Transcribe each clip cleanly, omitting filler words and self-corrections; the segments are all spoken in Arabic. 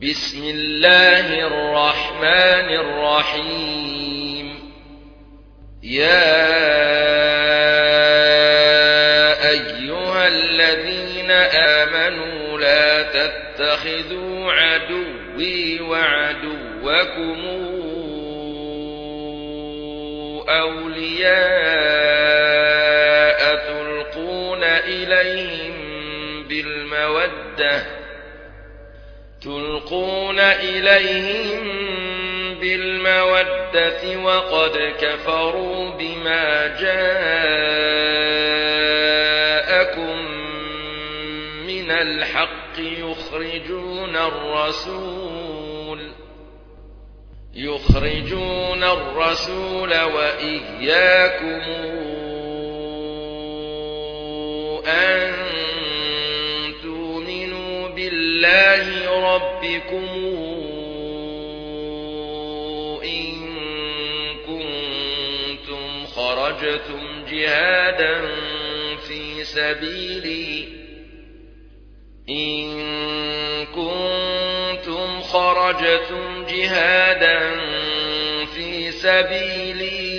بسم الله الرحمن الرحيم. يا أيها الذين آمنوا لا تتخذوا عدوي وعدوكم أولياء تلقون إليهم بالمودة وقد كفروا بما جاءكم من الحق يخرجون الرسول وإياكم أن تؤمنوا بالله ربكم إن كنتم خرجتم جهادا في سبيلي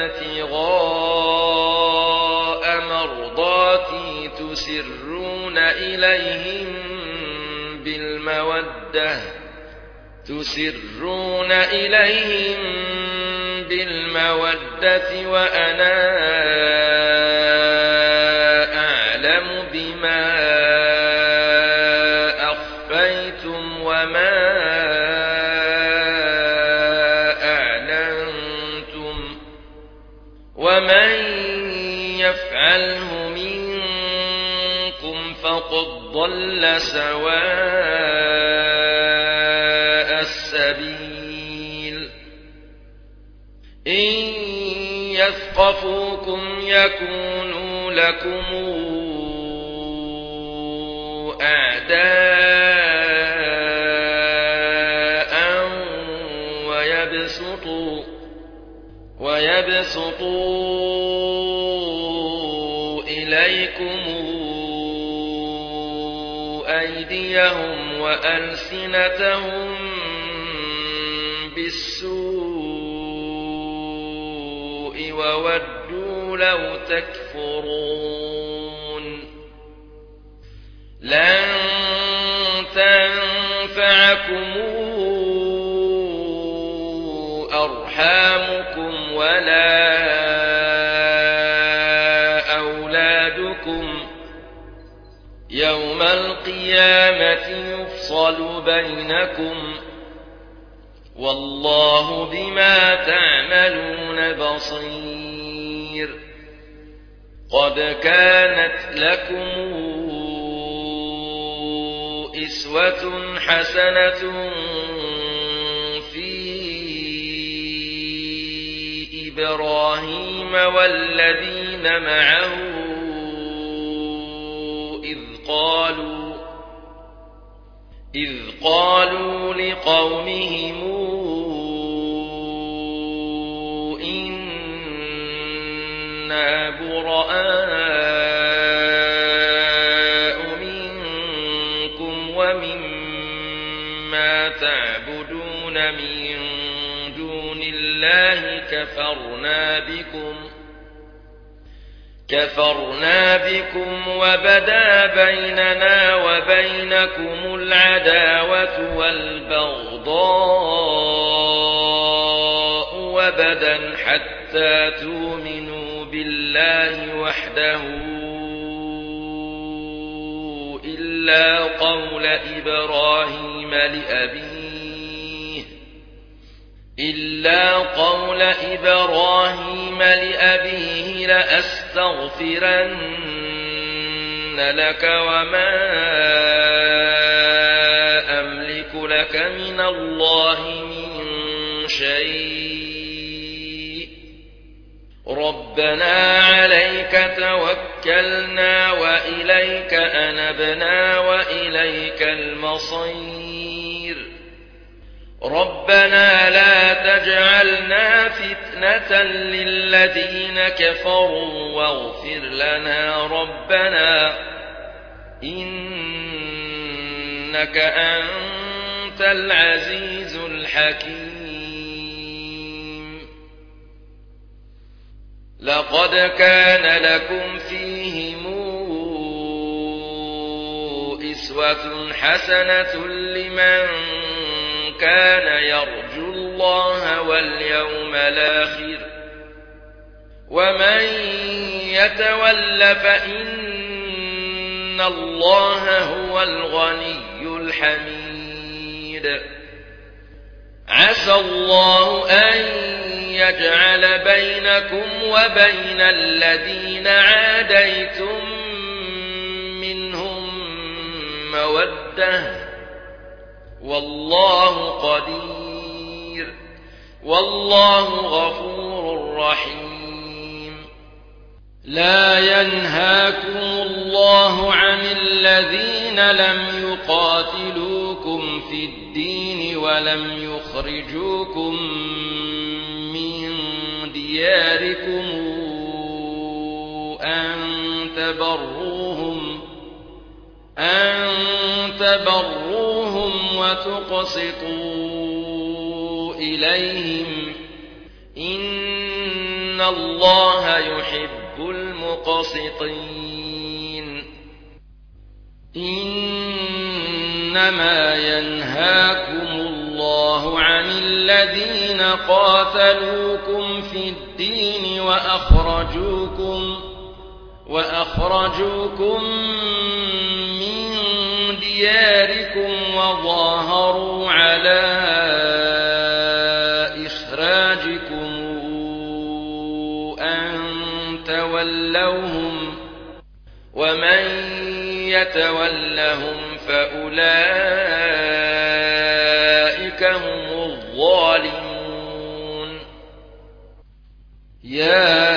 وابتغاء مرضاتي تسرون إليهم بالمودة وأنا أعلم بما أخفيتم وما أعلنتم ومن يفعله منكم فقد ضل سواء السبيل. إن يثقفوكم يكونوا لكم أعداء ويبسطوا إليكم أيديهم وألسنتهم بالسوء وودوا لو تكفرون. لن تنفعكم أرحامكم ولا أولادكم يوم القيامة يفصل بينكم والله بما تعملون بصير. قد كانت لكم أسوة حسنة في إبراهيم والذين معه إذ قالوا لقومهم إنا براء منكم ومما تعبدون من دون الله كفرنا بكم وبدا بيننا وبينكم العداوة والبغضاء وبدا حتى تؤمنوا بالله وحده إلا قول إبراهيم لأبيه لأستغفرن لك وما أملك لك من الله من شيء ربنا عليك توكلنا وإليك أنبنا وإليك المصير. ربنا لا تجعلنا فتنة للذين كفروا واغفر لنا ربنا إنك أنت وأنت العزيز الحكيم. لقد كان لكم فيهم أسوة حسنة لمن كان يرجو الله واليوم الآخر ومن يتول فإن الله هو الغني الحميد. عسى الله أن يجعل بينكم وبين الذين عاديتم منهم مودة والله قدير والله غفور رحيم. لا ينهاكم الله عن الذين لم يقاتلوكم في الدين ولم يخرجوكم من دياركم أن تبروهم وتقسطوا إليهم إن الله يحب المقسطين. إنما ينهاكم الله عن الذين قاتلوكم في الدين وأخرجوكم من دياركم وظاهروا على إخراجكم أن تولوهم ومن يتولهم فأولئك هم الظالمون. يا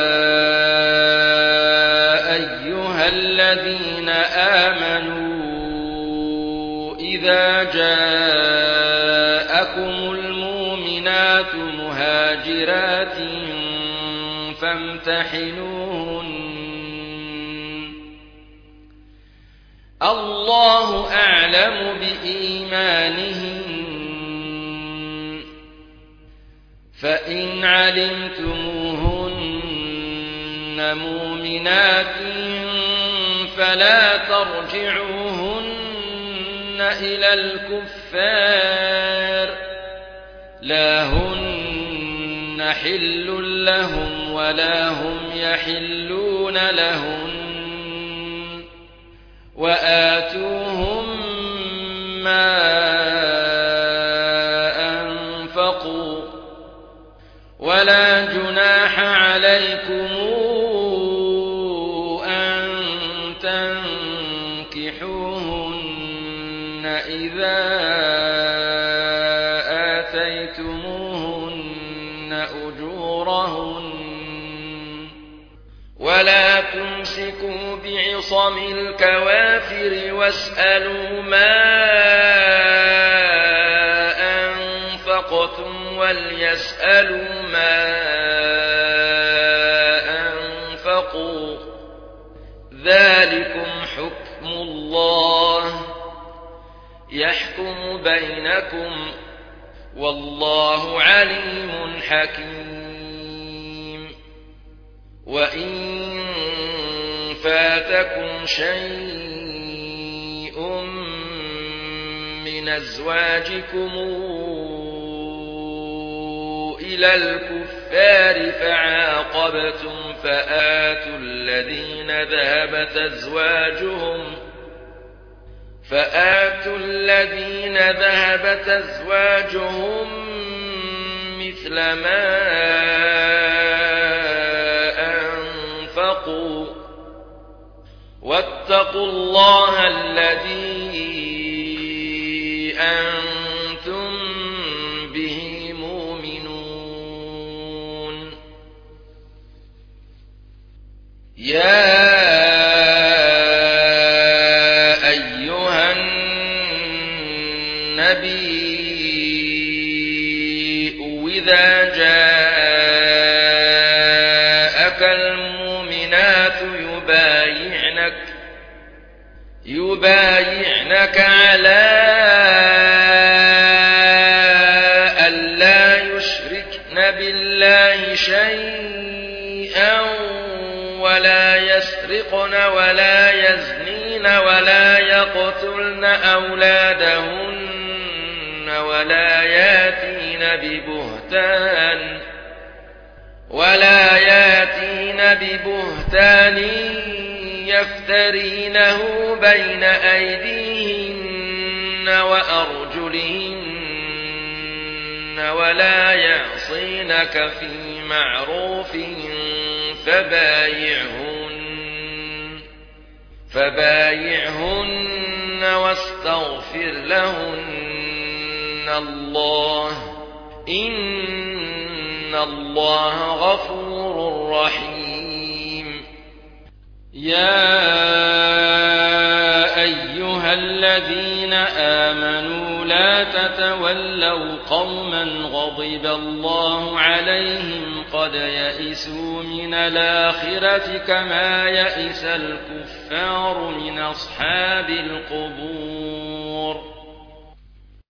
أيها الذين آمنوا إذا جاءكم المؤمنات مهاجرات فامتحنوهن الله أعلم بإيمانهن فإن علمتموهن مؤمنات فلا ترجعوهن إلى الكفار لا هن حل لهم ولا هم يحلون لهن وآتوهم ما أنفقوا ولا جناح عليكم أن تنكحوهن إذا آتيتموهن أجورهن ولا تمسكوا بعصم الكوافر واسألوا ما أنفقتم وليسألوا ما أنفقوا ذلكم حكم الله يحكم بينكم والله عليم حكيم. وإن فاتكم شيء من أزواجكم إلى الكفار فعاقبتم فآتوا الذين ذهبت أزواجهم مثل ما أنفقوا واتقوا الله الذي أنتم به مؤمنون. يا أيها النبي إذا جاءك المؤمنات يبايعنك على يسرقن ولا يزنين ولا يقتلن أولادهن ولا ياتين ببهتان يفترينه بين أيديهن وأرجلهن ولا يعصينك في معروف فبايعهن واستغفر لهن الله إن الله غفور رحيم. يا أيها الذين آمنوا لا تتولوا قوما غضب الله عليهم قد يئسوا من الآخرة كما يئس الكفار من أصحاب القبور.